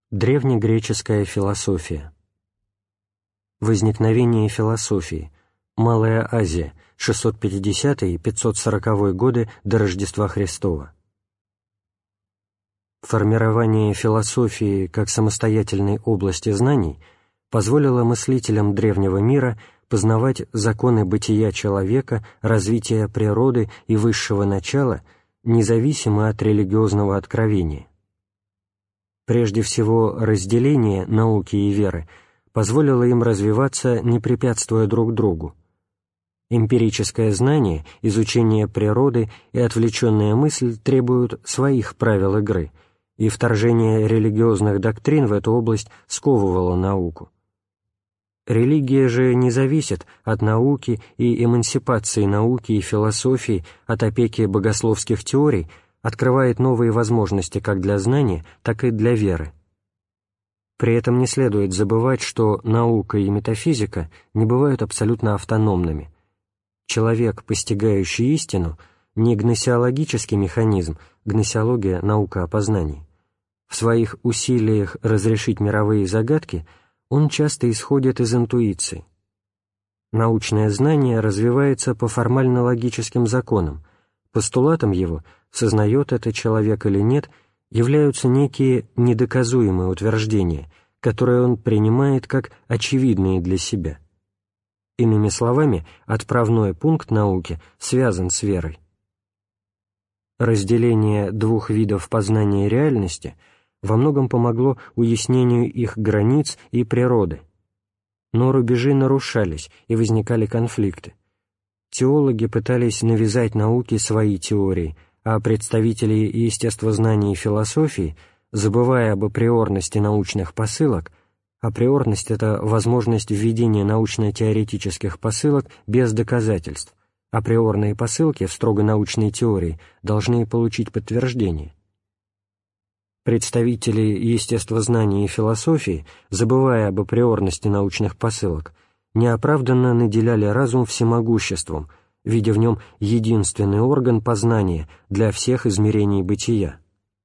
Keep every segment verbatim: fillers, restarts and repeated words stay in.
Древнегреческая философия. Возникновение философии. Малая Азия, шестьсот пятидесятый — пятьсот сороковой годы до Рождества Христова. Формирование философии как самостоятельной области знаний позволило мыслителям древнего мира познавать законы бытия человека, развития природы и высшего начала, независимо от религиозного откровения. Прежде всего, разделение науки и веры позволило им развиваться, не препятствуя друг другу. Эмпирическое знание, изучение природы и отвлеченная мысль требуют своих правил игры, и вторжение религиозных доктрин в эту область сковывало науку. Религия же не зависит от науки и эмансипации науки и философии от опеки богословских теорий, открывает новые возможности как для знания, так и для веры. При этом не следует забывать, что наука и метафизика не бывают абсолютно автономными. Человек, постигающий истину, не гносеологический механизм, гносеология — наука о познании. В своих усилиях разрешить мировые загадки он часто исходит из интуиции. Научное знание развивается по формально-логическим законам, постулатом его, сознает это человек или нет, являются некие недоказуемые утверждения, которые он принимает как очевидные для себя. Иными словами, отправной пункт науки связан с верой. Разделение двух видов познания реальности во многом помогло уяснению их границ и природы. Но рубежи нарушались, и возникали конфликты. Теологи пытались навязать науке свои теории, а представители естествознания и философии, забывая об априорности научных посылок, априорность — это возможность введения научно-теоретических посылок без доказательств, априорные посылки в строго научной теории должны получить подтверждение. Представители естествознания и философии, забывая об априорности научных посылок, неоправданно наделяли разум всемогуществом, видя в нем единственный орган познания для всех измерений бытия.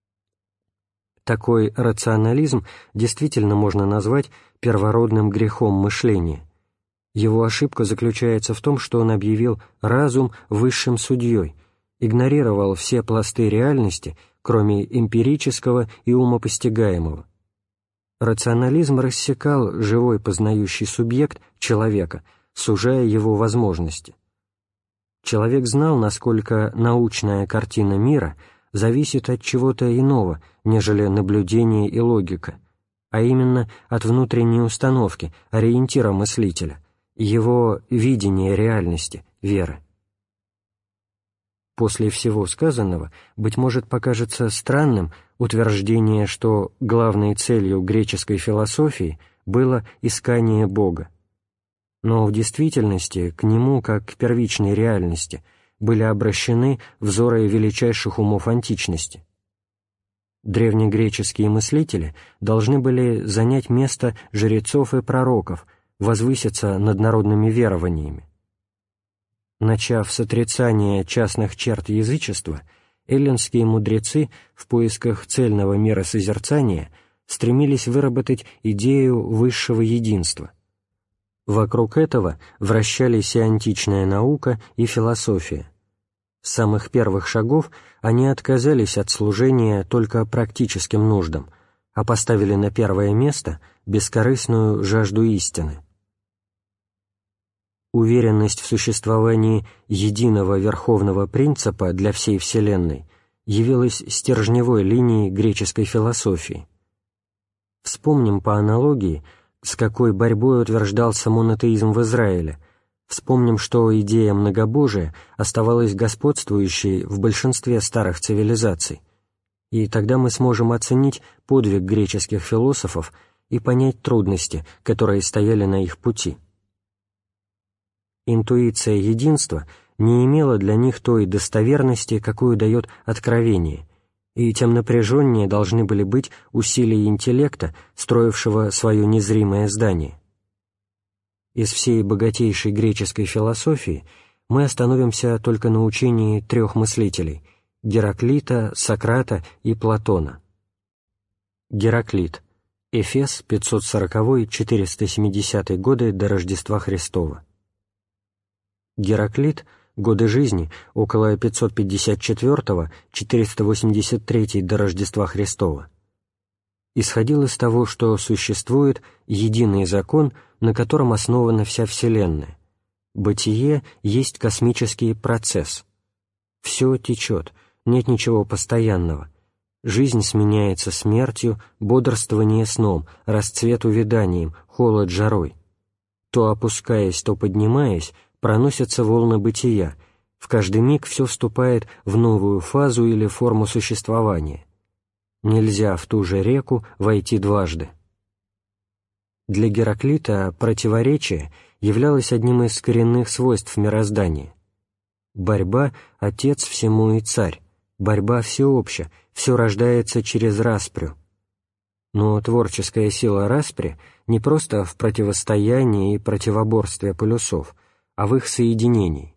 Такой рационализм действительно можно назвать первородным грехом мышления. Его ошибка заключается в том, что он объявил разум высшим судьей, игнорировал все пласты реальности, кроме эмпирического и умопостигаемого. Рационализм рассекал живой познающий субъект человека, сужая его возможности. Человек знал, насколько научная картина мира зависит от чего-то иного, нежели наблюдение и логика, а именно от внутренней установки, ориентира мыслителя, его видения реальности, веры. После всего сказанного, быть может, покажется странным утверждение, что главной целью греческой философии было искание Бога. Но в действительности к Нему, как к первичной реальности, были обращены взоры величайших умов античности. Древнегреческие мыслители должны были занять место жрецов и пророков, возвыситься над народными верованиями. Начав с отрицания частных черт язычества, эллинские мудрецы в поисках цельного миросозерцания стремились выработать идею высшего единства. Вокруг этого вращались и античная наука, и философия. С самых первых шагов они отказались от служения только практическим нуждам, а поставили на первое место бескорыстную жажду истины. Уверенность в существовании единого верховного принципа для всей Вселенной явилась стержневой линией греческой философии. Вспомним по аналогии, с какой борьбой утверждался монотеизм в Израиле, вспомним, что идея многобожия оставалась господствующей в большинстве старых цивилизаций, и тогда мы сможем оценить подвиг греческих философов и понять трудности, которые стояли на их пути. Интуиция единства не имела для них той достоверности, какую дает откровение, и тем напряженнее должны были быть усилия интеллекта, строившего свое незримое здание. Из всей богатейшей греческой философии мы остановимся только на учении трех мыслителей – Гераклита, Сократа и Платона. Гераклит Эфес, пятьсот сороковой — четыреста семидесятый годы до Рождества Христова. Гераклит, годы жизни около пятьсот пятьдесят четвёртого — четыреста восемьдесят третий до Рождества Христова, исходил из того, что существует единый закон, на котором основана вся Вселенная. Бытие есть космический процесс. Все течет, нет ничего постоянного. Жизнь сменяется смертью, бодрствование сном, расцвет увяданием, холод жарой. То опускаясь, то поднимаясь, проносятся волны бытия, в каждый миг все вступает в новую фазу или форму существования. Нельзя в ту же реку войти дважды. Для Гераклита противоречие являлось одним из коренных свойств мироздания. Борьба — отец всему и царь, борьба всеобща, все рождается через распрю. Но творческая сила распри не просто в противостоянии и противоборстве полюсов, а в их соединении.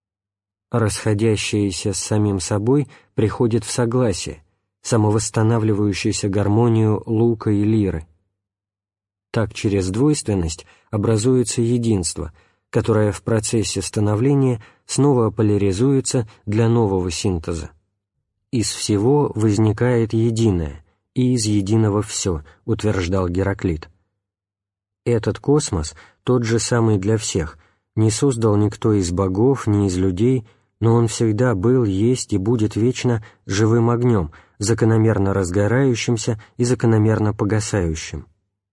Расходящееся с самим собой приходит в согласие, самовосстанавливающуюся гармонию лука и лиры. Так через двойственность образуется единство, которое в процессе становления снова поляризуется для нового синтеза. «Из всего возникает единое, и из единого все», утверждал Гераклит. Этот космос, тот же самый для всех, не создал никто из богов, ни из людей, но он всегда был, есть и будет вечно живым огнем, закономерно разгорающимся и закономерно погасающим.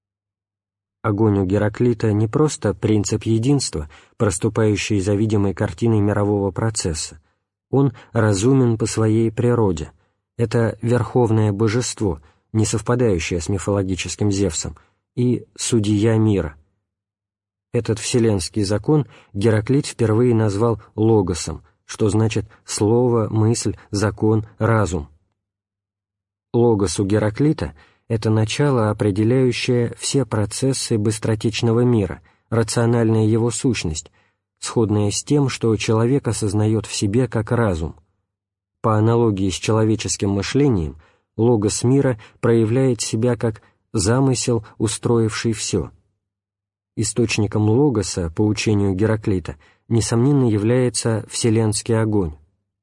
Огонь у Гераклита не просто принцип единства, проступающий за видимой картиной мирового процесса. Он разумен по своей природе. Это верховное божество, не совпадающее с мифологическим Зевсом, и судья мира. Этот вселенский закон Гераклит впервые назвал логосом, что значит слово, мысль, закон, разум. Логос у Гераклита — это начало, определяющее все процессы быстротечного мира, рациональная его сущность, сходная с тем, что человек осознает в себе как разум. По аналогии с человеческим мышлением, логос мира проявляет себя как замысел, устроивший все. Источником логоса, по учению Гераклита, несомненно является вселенский огонь.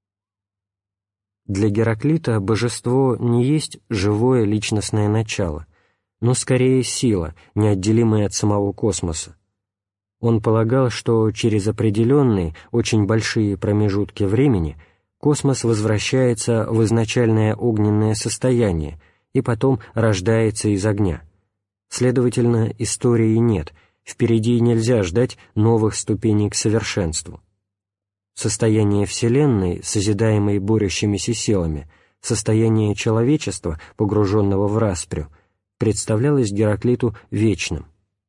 Для Гераклита божество не есть живое личностное начало, но скорее сила, неотделимая от самого космоса. Он полагал, что через определенные, очень большие промежутки времени космос возвращается в изначальное огненное состояние и потом рождается из огня. Следовательно, истории нет, впереди нельзя ждать новых ступеней к совершенству. Состояние Вселенной, созидаемой борющимися силами, состояние человечества, погруженного в распрю, представлялось Гераклиту вечным.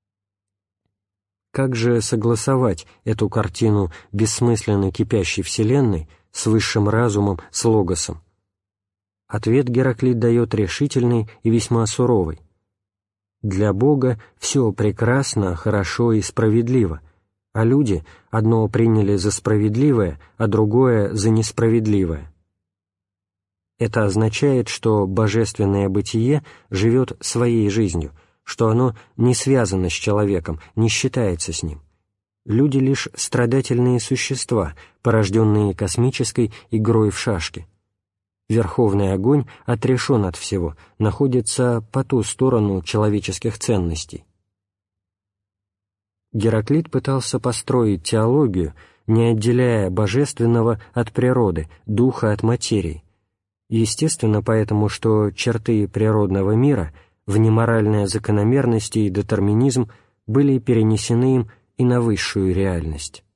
Как же согласовать эту картину бессмысленно кипящей Вселенной с высшим разумом, с логосом? Ответ Гераклит дает решительный и весьма суровый. Для Бога все прекрасно, хорошо и справедливо, а люди одно приняли за справедливое, а другое за несправедливое. Это означает, что божественное бытие живет своей жизнью, что оно не связано с человеком, не считается с ним. Люди лишь страдательные существа, порожденные космической игрой в шашки. Верховный огонь отрешен от всего, находится по ту сторону человеческих ценностей. Гераклит пытался построить теологию, не отделяя божественного от природы, духа от материи. Естественно, поэтому, что черты природного мира, внеморальная закономерность и детерминизм были перенесены им и на высшую реальность.